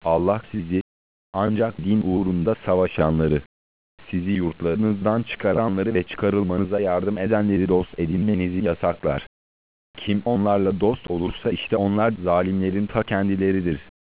Allah sizi, ancak din uğrunda savaşanları, sizi yurtlarınızdan çıkaranları ve çıkarılmanıza yardım edenleri dost edinmenizi yasaklar. Kim onlarla dost olursa işte onlar zalimlerin ta kendileridir.